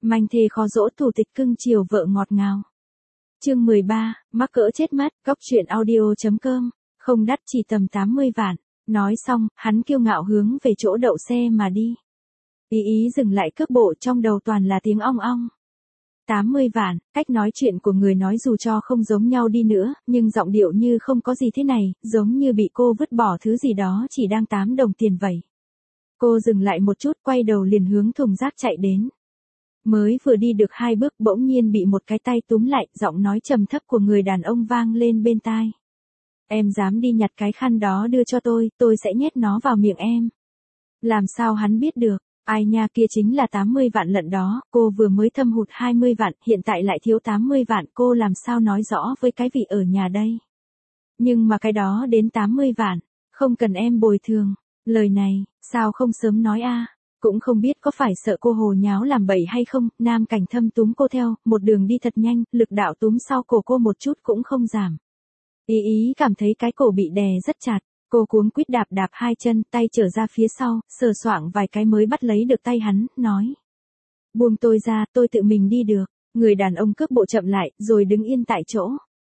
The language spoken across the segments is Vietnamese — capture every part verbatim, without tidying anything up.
Manh thê khó dỗ thủ tịch cưng chiều vợ ngọt ngào. Chương mười ba, mắc cỡ chết mắt, góc truyện audio chấm com, không đắt chỉ tầm tám mươi vạn. Nói xong, hắn kiêu ngạo hướng về chỗ đậu xe mà đi. Ý ý dừng lại cước bộ, trong đầu toàn là tiếng ong ong. tám mươi vạn, cách nói chuyện của người nói dù cho không giống nhau đi nữa, nhưng giọng điệu như không có gì thế này, giống như bị cô vứt bỏ thứ gì đó chỉ đang tám đồng tiền vậy. Cô dừng lại một chút, quay đầu liền hướng thùng rác chạy đến. Mới vừa đi được hai bước bỗng nhiên bị một cái tay túm lại, giọng nói trầm thấp của người đàn ông vang lên bên tai. Em dám đi nhặt cái khăn đó đưa cho tôi, tôi sẽ nhét nó vào miệng em. Làm sao hắn biết được? Ai nha, kia chính là tám mươi vạn lận đó, cô vừa mới thâm hụt hai mươi vạn, hiện tại lại thiếu tám mươi vạn, cô làm sao nói rõ với cái vị ở nhà đây? Nhưng mà cái đó đến tám mươi vạn, không cần em bồi thường. Lời này, sao không sớm nói a? Cũng không biết có phải sợ cô hồ nháo làm bậy hay không, Nam Cảnh Thâm túm cô theo, một đường đi thật nhanh, lực đạo túm sau cổ cô một chút cũng không giảm. Ý ý cảm thấy cái cổ bị đè rất chặt, cô cuống quýt đạp đạp hai chân, tay trở ra phía sau, sờ soạng vài cái mới bắt lấy được tay hắn, nói. Buông tôi ra, tôi tự mình đi được. Người đàn ông cước bộ chậm lại, rồi đứng yên tại chỗ.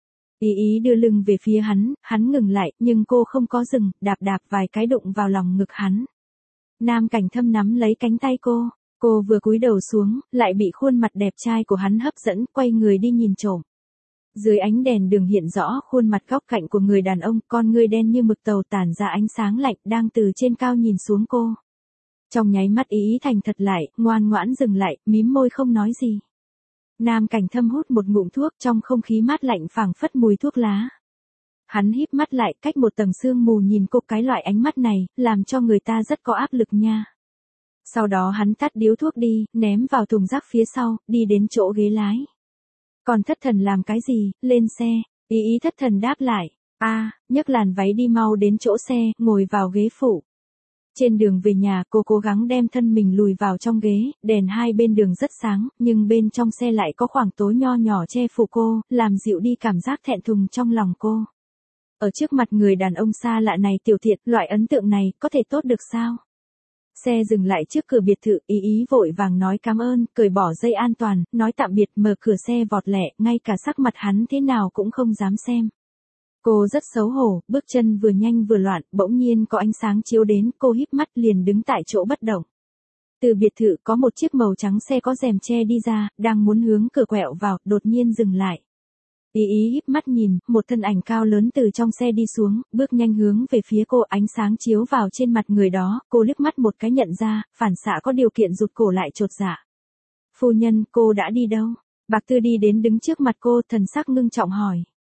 Ý ý đưa lưng về phía hắn, hắn ngừng lại, nhưng cô không có dừng, đạp đạp vài cái đụng vào lòng ngực hắn. Nam Cảnh Thâm nắm lấy cánh tay cô, cô vừa cúi đầu xuống, lại bị khuôn mặt đẹp trai của hắn hấp dẫn, quay người đi nhìn trộm. Dưới ánh đèn đường hiện rõ khuôn mặt góc cạnh của người đàn ông, con người đen như mực tàu tản ra ánh sáng lạnh, đang từ trên cao nhìn xuống cô. Trong nháy mắt ý ý thành thật lại, ngoan ngoãn dừng lại, mím môi không nói gì. Nam Cảnh Thâm hút một ngụm thuốc, trong không khí mát lạnh phảng phất mùi thuốc lá. Hắn híp mắt lại, cách một tầng sương mù nhìn cô, cái loại ánh mắt này, làm cho người ta rất có áp lực nha. Sau đó hắn tắt điếu thuốc đi, ném vào thùng rác phía sau, đi đến chỗ ghế lái. Còn thất thần làm cái gì, lên xe, ý ý thất thần đáp lại, a, à, nhấc làn váy đi mau đến chỗ xe, ngồi vào ghế phụ. Trên đường về nhà cô cố gắng đem thân mình lùi vào trong ghế, đèn hai bên đường rất sáng, nhưng bên trong xe lại có khoảng tối nho nhỏ che phủ cô, làm dịu đi cảm giác thẹn thùng trong lòng cô. Ở trước mặt người đàn ông xa lạ này tiểu thiệt, loại ấn tượng này, có thể tốt được sao? Xe dừng lại trước cửa biệt thự, ý ý vội vàng nói cảm ơn, cởi bỏ dây an toàn, nói tạm biệt, mở cửa xe vọt lẹ, ngay cả sắc mặt hắn thế nào cũng không dám xem. Cô rất xấu hổ, bước chân vừa nhanh vừa loạn, bỗng nhiên có ánh sáng chiếu đến, cô híp mắt liền đứng tại chỗ bất động. Từ biệt thự có một chiếc màu trắng xe có rèm che đi ra, đang muốn hướng cửa quẹo vào, đột nhiên dừng lại. Ý ý híp mắt nhìn, một thân ảnh cao lớn từ trong xe đi xuống, bước nhanh hướng về phía cô, ánh sáng chiếu vào trên mặt người đó, cô liếc mắt một cái nhận ra, phản xạ có điều kiện rụt cổ lại chột dạ. Phu nhân, cô đã đi đâu? Bạc Tư đi đến đứng trước mặt cô, thần sắc ngưng trọng hỏi.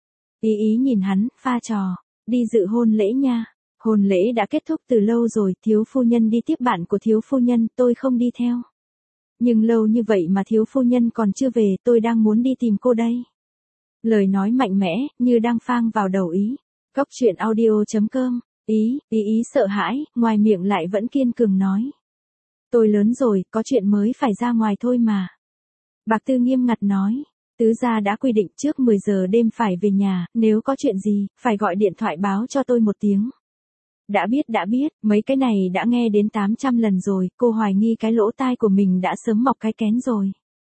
Ý ý nhìn hắn, pha trò, đi dự hôn lễ nha. Hôn lễ đã kết thúc từ lâu rồi, thiếu phu nhân đi tiếp bạn của thiếu phu nhân, tôi không đi theo. Nhưng lâu như vậy mà thiếu phu nhân còn chưa về, tôi đang muốn đi tìm cô đây. Lời nói mạnh mẽ, như đang phang vào đầu ý. Góc truyện audio chấm com, ý, ý ý sợ hãi, ngoài miệng lại vẫn kiên cường nói. Tôi lớn rồi, có chuyện mới phải ra ngoài thôi mà. Bạc Tư nghiêm ngặt nói, tứ gia đã quy định trước mười giờ đêm phải về nhà, nếu có chuyện gì, phải gọi điện thoại báo cho tôi một tiếng. Đã biết đã biết, mấy cái này đã nghe đến tám trăm lần rồi, cô hoài nghi cái lỗ tai của mình đã sớm mọc cái kén rồi.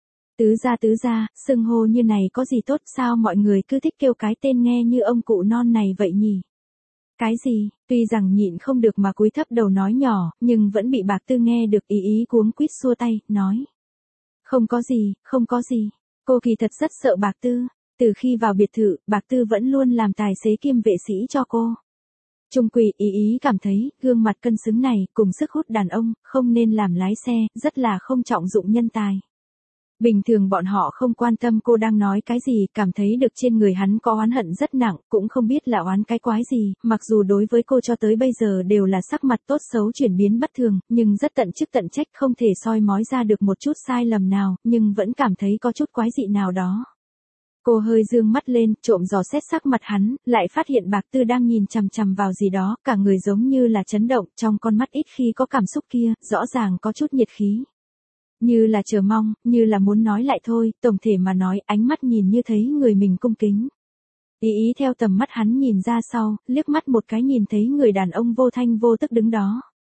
Tứ gia tứ gia, xưng hô như này có gì tốt, sao mọi người cứ thích kêu cái tên nghe như ông cụ non này vậy nhỉ? Cái gì, tuy rằng nhịn không được mà cúi thấp đầu nói nhỏ, nhưng vẫn bị Bạc Tư nghe được, ý ý cuống quýt xua tay, nói. Không có gì, không có gì. Cô kỳ thật rất sợ Bạc Tư, từ khi vào biệt thự, Bạc Tư vẫn luôn làm tài xế kiêm vệ sĩ cho cô. Trung quy ý ý cảm thấy, gương mặt cân xứng này, cùng sức hút đàn ông, không nên làm lái xe, rất là không trọng dụng nhân tài. Bình thường bọn họ không quan tâm cô đang nói cái gì, cảm thấy được trên người hắn có oán hận rất nặng, cũng không biết là oán cái quái gì, mặc dù đối với cô cho tới bây giờ đều là sắc mặt tốt xấu chuyển biến bất thường, nhưng rất tận chức tận trách, không thể soi mói ra được một chút sai lầm nào, nhưng vẫn cảm thấy có chút quái dị nào đó. Cô hơi dương mắt lên, trộm dò xét sắc mặt hắn, lại phát hiện Bạc Tư đang nhìn chằm chằm vào gì đó, cả người giống như là chấn động, trong con mắt ít khi có cảm xúc kia, rõ ràng có chút nhiệt khí. Như là chờ mong, như là muốn nói lại thôi, tổng thể mà nói, ánh mắt nhìn như thấy người mình cung kính. Ý ý theo tầm mắt hắn nhìn ra sau, liếc mắt một cái nhìn thấy người đàn ông vô thanh vô tức đứng đó.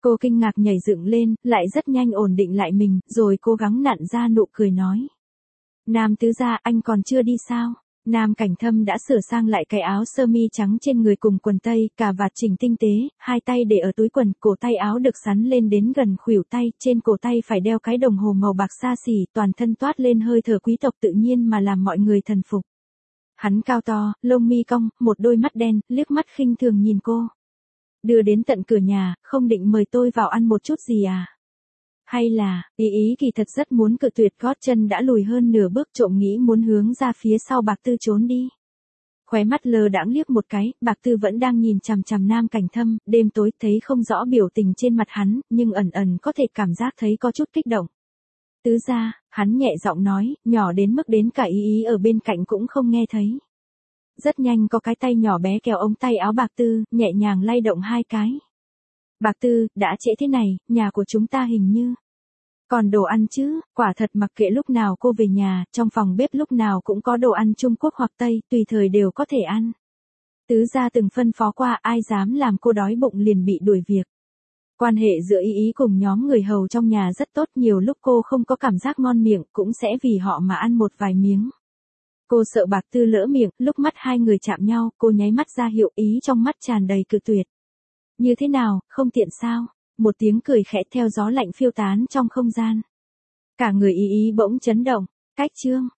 Cô kinh ngạc nhảy dựng lên, lại rất nhanh ổn định lại mình, rồi cố gắng nặn ra nụ cười nói. Nam tứ gia, anh còn chưa đi sao? Nam Cảnh Thâm đã sửa sang lại cái áo sơ mi trắng trên người cùng quần tây, cà vạt chỉnh tinh tế, hai tay để ở túi quần, cổ tay áo được xắn lên đến gần khuỷu tay, trên cổ tay phải đeo cái đồng hồ màu bạc xa xỉ, toàn thân toát lên hơi thở quý tộc tự nhiên mà làm mọi người thần phục. Hắn cao to, lông mi cong, một đôi mắt đen, liếc mắt khinh thường nhìn cô. Đưa đến tận cửa nhà, không định mời tôi vào ăn một chút gì à? Hay là, ý ý kỳ thật rất muốn cự tuyệt, gót chân đã lùi hơn nửa bước, trộm nghĩ muốn hướng ra phía sau Bạc Tư trốn đi. Khóe mắt lơ đãng liếc một cái, Bạc Tư vẫn đang nhìn chằm chằm Nam Cảnh Thâm, đêm tối thấy không rõ biểu tình trên mặt hắn, nhưng ẩn ẩn có thể cảm giác thấy có chút kích động. Tứ gia, hắn nhẹ giọng nói, nhỏ đến mức đến cả ý ý ở bên cạnh cũng không nghe thấy. Rất nhanh có cái tay nhỏ bé kéo ống tay áo Bạc Tư, nhẹ nhàng lay động hai cái. Bạc Tư, đã trễ thế này, nhà của chúng ta hình như còn đồ ăn chứ? Quả thật mặc kệ lúc nào cô về nhà, trong phòng bếp lúc nào cũng có đồ ăn Trung Quốc hoặc Tây, tùy thời đều có thể ăn. Tứ gia từng phân phó qua, ai dám làm cô đói bụng liền bị đuổi việc. Quan hệ giữa ý ý cùng nhóm người hầu trong nhà rất tốt, nhiều lúc cô không có cảm giác ngon miệng, cũng sẽ vì họ mà ăn một vài miếng. Cô sợ Bạc Tư lỡ miệng, lúc mắt hai người chạm nhau, cô nháy mắt ra hiệu, ý trong mắt tràn đầy cự tuyệt. Như thế nào, không tiện sao? Một tiếng cười khẽ theo gió lạnh phiêu tán trong không gian. Cả người ý ý bỗng chấn động. Cách chương